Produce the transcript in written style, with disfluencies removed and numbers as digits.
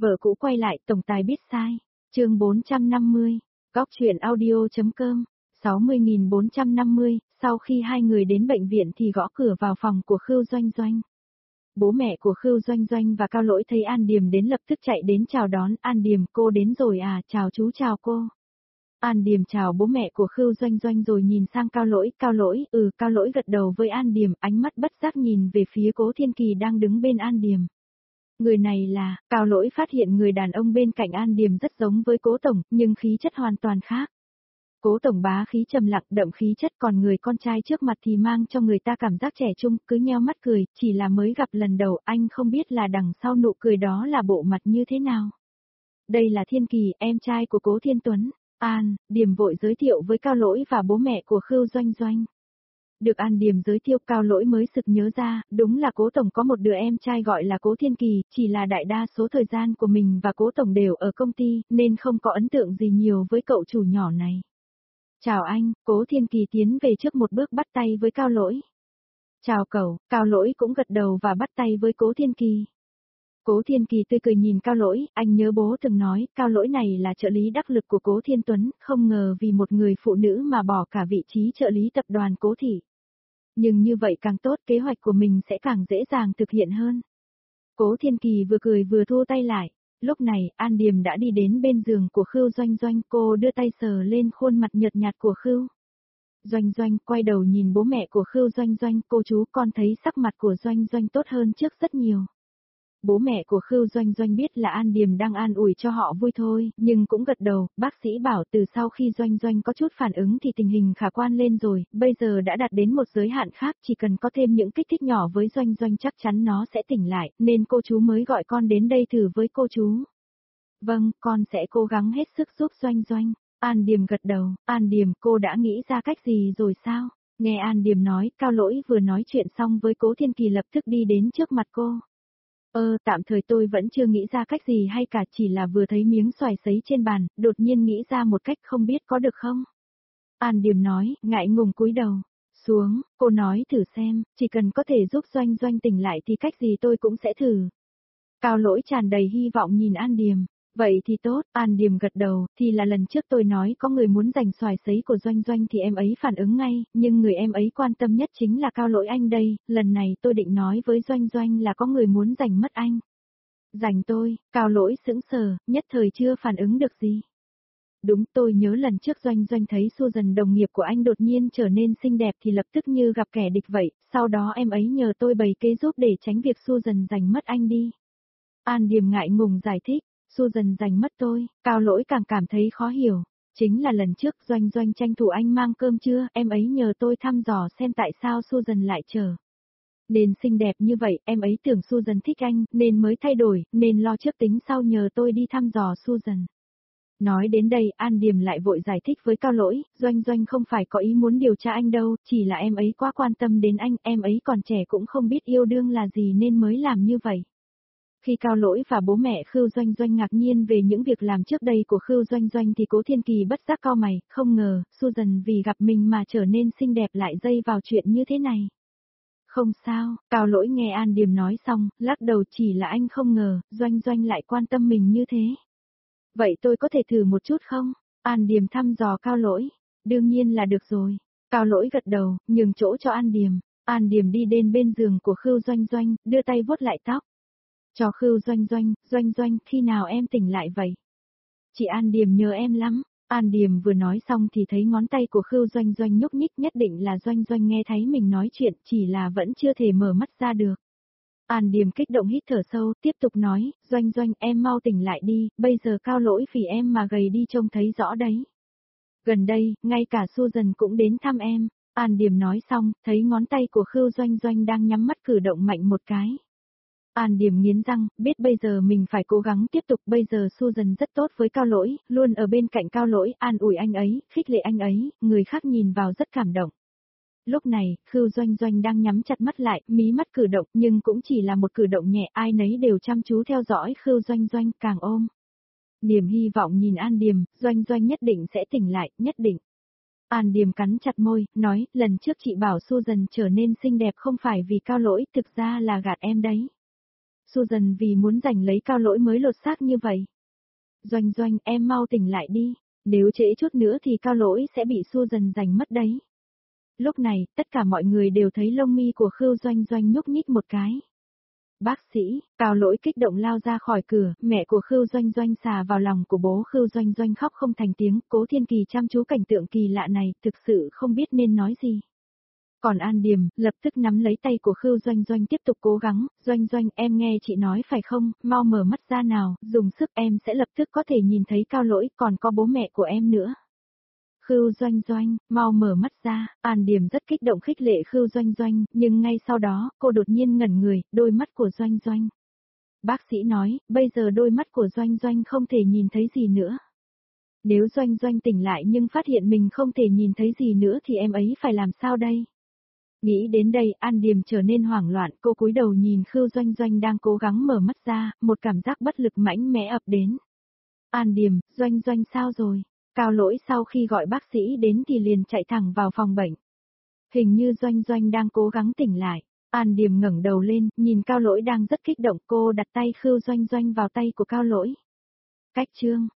Vợ cũ quay lại, tổng tài biết sai. Chương 450. Góc truyện audio.com. 60.450. Sau khi hai người đến bệnh viện thì gõ cửa vào phòng của Khưu Doanh Doanh. Bố mẹ của Khưu Doanh Doanh và Cao Lỗi thấy An Điềm đến lập tức chạy đến chào đón. An Điềm, cô đến rồi à, chào chú, chào cô. An Điềm chào bố mẹ của Khưu Doanh Doanh rồi nhìn sang Cao Lỗi. Cao Lỗi gật đầu với An Điềm, ánh mắt bất giác nhìn về phía Cố Thiên Kỳ đang đứng bên An Điềm. Người này là, Cao Lỗi phát hiện người đàn ông bên cạnh An Điềm rất giống với Cố Tổng, nhưng khí chất hoàn toàn khác. Cố Tổng bá khí trầm lặng đậm khí chất, còn người con trai trước mặt thì mang cho người ta cảm giác trẻ trung, cứ nheo mắt cười, chỉ là mới gặp lần đầu, anh không biết là đằng sau nụ cười đó là bộ mặt như thế nào. Đây là Thiên Kỳ, em trai của Cố Thiên Tuấn. An Điềm vội giới thiệu với Cao Lỗi và bố mẹ của Khưu Doanh Doanh. Được An Điềm giới thiệu, Cao Lỗi mới sực nhớ ra, đúng là Cố Tổng có một đứa em trai gọi là Cố Thiên Kỳ, chỉ là đại đa số thời gian của mình và Cố Tổng đều ở công ty, nên không có ấn tượng gì nhiều với cậu chủ nhỏ này. Chào anh, Cố Thiên Kỳ tiến về trước một bước bắt tay với Cao Lỗi. Chào cậu, Cao Lỗi cũng gật đầu và bắt tay với Cố Thiên Kỳ. Cố Thiên Kỳ tươi cười nhìn Cao Lỗi, anh nhớ bố từng nói, Cao Lỗi này là trợ lý đắc lực của Cố Thiên Tuấn, không ngờ vì một người phụ nữ mà bỏ cả vị trí trợ lý tập đoàn Cố Thị. Nhưng như vậy càng tốt, kế hoạch của mình sẽ càng dễ dàng thực hiện hơn. Cố Thiên Kỳ vừa cười vừa thu tay lại. Lúc này, An Điềm đã đi đến bên giường của Khưu Doanh Doanh, cô đưa tay sờ lên khuôn mặt nhợt nhạt của Khưu Doanh Doanh, quay đầu nhìn bố mẹ của Khưu Doanh Doanh, cô chú con thấy sắc mặt của Doanh Doanh tốt hơn trước rất nhiều. Bố mẹ của Khưu Doanh Doanh biết là An Điềm đang an ủi cho họ vui thôi, nhưng cũng gật đầu, bác sĩ bảo từ sau khi Doanh Doanh có chút phản ứng thì tình hình khả quan lên rồi, bây giờ đã đạt đến một giới hạn khác, chỉ cần có thêm những kích thích nhỏ với Doanh Doanh chắc chắn nó sẽ tỉnh lại, nên cô chú mới gọi con đến đây thử với cô chú. Vâng, con sẽ cố gắng hết sức giúp Doanh Doanh. An Điềm gật đầu, An Điềm, cô đã nghĩ ra cách gì rồi sao? Nghe An Điềm nói, Cao Lỗi vừa nói chuyện xong với Cố Thiên Kỳ lập tức đi đến trước mặt cô. Tạm thời tôi vẫn chưa nghĩ ra cách gì hay cả, chỉ là vừa thấy miếng xoài sấy trên bàn, đột nhiên nghĩ ra một cách, không biết có được không? An Điềm nói, ngại ngùng cúi đầu xuống, cô nói thử xem, chỉ cần có thể giúp Doanh Doanh tỉnh lại thì cách gì tôi cũng sẽ thử. Cao Lỗi tràn đầy hy vọng nhìn An Điềm. Vậy thì tốt, An Điềm gật đầu, thì là lần trước tôi nói có người muốn giành xoài sấy của Doanh Doanh thì em ấy phản ứng ngay, nhưng người em ấy quan tâm nhất chính là Cao Lỗi anh đây, lần này tôi định nói với Doanh Doanh là có người muốn giành mất anh. Giành tôi, Cao Lỗi sững sờ, nhất thời chưa phản ứng được gì. Đúng, tôi nhớ lần trước Doanh Doanh thấy Susan đồng nghiệp của anh đột nhiên trở nên xinh đẹp thì lập tức như gặp kẻ địch vậy, sau đó em ấy nhờ tôi bày kế giúp để tránh việc Susan giành mất anh đi. An Điềm ngại ngùng giải thích. Susan giành mất tôi, Cao Lỗi càng cảm thấy khó hiểu. Chính là lần trước Doanh Doanh tranh thủ anh mang cơm trưa, em ấy nhờ tôi thăm dò xem tại sao Susan lại chờ. Nên xinh đẹp như vậy, em ấy tưởng Susan thích anh, nên mới thay đổi, nên lo trước tính sau nhờ tôi đi thăm dò Susan. Nói đến đây, An Điềm lại vội giải thích với Cao Lỗi, Doanh Doanh không phải có ý muốn điều tra anh đâu, chỉ là em ấy quá quan tâm đến anh, em ấy còn trẻ cũng không biết yêu đương là gì nên mới làm như vậy. Khi Cao Lỗi và bố mẹ Khưu Doanh Doanh ngạc nhiên về những việc làm trước đây của Khưu Doanh Doanh thì Cố Thiên Kỳ bất giác cau mày, không ngờ, Susan vì gặp mình mà trở nên xinh đẹp lại dây vào chuyện như thế này. Không sao, Cao Lỗi nghe An Điềm nói xong, lắc đầu, chỉ là anh không ngờ, Doanh Doanh lại quan tâm mình như thế. Vậy tôi có thể thử một chút không? An Điềm thăm dò Cao Lỗi. Đương nhiên là được rồi. Cao Lỗi gật đầu, nhường chỗ cho An Điềm. An Điềm đi đến bên giường của Khưu Doanh Doanh, đưa tay vuốt lại tóc. Cho Khưu Doanh Doanh, Doanh Doanh, khi nào em tỉnh lại vậy? Chị An Điềm nhớ em lắm. An Điềm vừa nói xong thì thấy ngón tay của Khưu Doanh Doanh nhúc nhích, nhất định là Doanh Doanh nghe thấy mình nói chuyện, chỉ là vẫn chưa thể mở mắt ra được. An Điềm kích động hít thở sâu, tiếp tục nói, Doanh Doanh em mau tỉnh lại đi, bây giờ Cao Lỗi vì em mà gầy đi trông thấy rõ đấy. Gần đây, ngay cả Susan cũng đến thăm em. An Điềm nói xong, thấy ngón tay của Khưu Doanh Doanh đang nhắm mắt cử động mạnh một cái. An Điềm nghiến răng, biết bây giờ mình phải cố gắng tiếp tục, bây giờ Susan rất tốt với Cao Lỗi, luôn ở bên cạnh Cao Lỗi, an ủi anh ấy, khích lệ anh ấy, người khác nhìn vào rất cảm động. Lúc này, Khưu Doanh Doanh đang nhắm chặt mắt lại, mí mắt cử động, nhưng cũng chỉ là một cử động nhẹ, ai nấy đều chăm chú theo dõi Khưu Doanh Doanh, càng ôm niềm hy vọng nhìn An Điềm, Doanh Doanh nhất định sẽ tỉnh lại, nhất định. An Điềm cắn chặt môi, nói, lần trước chị bảo Susan trở nên xinh đẹp không phải vì Cao Lỗi, thực ra là gạt em đấy. Susan vì muốn giành lấy Cao Lỗi mới lột xác như vậy. Doanh Doanh, em mau tỉnh lại đi, nếu trễ chút nữa thì Cao Lỗi sẽ bị Susan giành mất đấy. Lúc này, tất cả mọi người đều thấy lông mi của Khưu Doanh Doanh nhúc nhích một cái. Bác sĩ, Cao Lỗi kích động lao ra khỏi cửa, mẹ của Khưu Doanh Doanh xà vào lòng của bố Khưu Doanh Doanh khóc không thành tiếng, Cố Thiên Kỳ chăm chú cảnh tượng kỳ lạ này, thực sự không biết nên nói gì. Còn An Điềm, lập tức nắm lấy tay của Khưu Doanh Doanh tiếp tục cố gắng, Doanh Doanh em nghe chị nói phải không, mau mở mắt ra nào, dùng sức em sẽ lập tức có thể nhìn thấy Cao Lỗi, còn có bố mẹ của em nữa. Khưu Doanh Doanh, mau mở mắt ra, An Điềm rất kích động khích lệ Khưu Doanh Doanh, nhưng ngay sau đó, cô đột nhiên ngẩn người, đôi mắt của Doanh Doanh. Bác sĩ nói, bây giờ đôi mắt của Doanh Doanh không thể nhìn thấy gì nữa. Nếu Doanh Doanh tỉnh lại nhưng phát hiện mình không thể nhìn thấy gì nữa thì em ấy phải làm sao đây? Nghĩ đến đây, An Điềm trở nên hoảng loạn, cô cúi đầu nhìn Khưu Doanh Doanh đang cố gắng mở mắt ra, một cảm giác bất lực mãnh mẽ ập đến. An Điềm, Doanh Doanh sao rồi? Cao Lỗi sau khi gọi bác sĩ đến thì liền chạy thẳng vào phòng bệnh. Hình như Doanh Doanh đang cố gắng tỉnh lại. An Điềm ngẩng đầu lên, nhìn Cao Lỗi đang rất kích động, cô đặt tay Khưu Doanh Doanh vào tay của Cao Lỗi. Cách chương